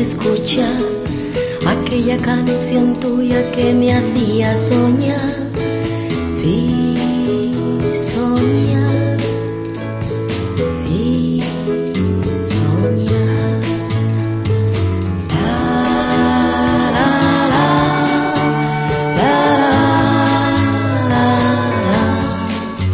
escuchar aquella canción tuya que me hacía soñar. Sí, soñar, sí, soñar. La, la, la, la, la,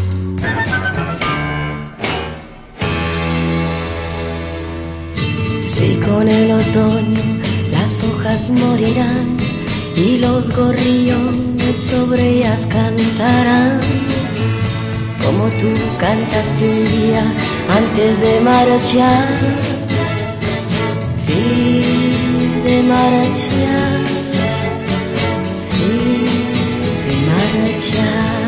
la. Si con el otoño las hojas morirán y los gorriones sobre ellas cantarán, como tú cantaste un día antes de marchar. Sí, de marchar, sí, de marchar.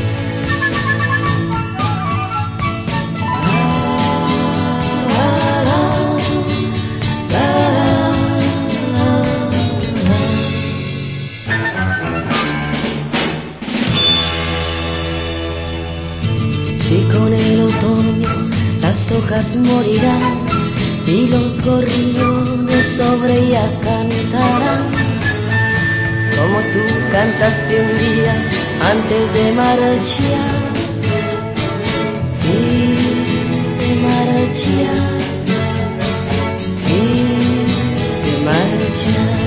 Si con el otoño las hojas morirán y los gorriones sobre ellas cantarán, como tú cantaste un día antes de marchar. Sí, de marchar, sí, de marchar.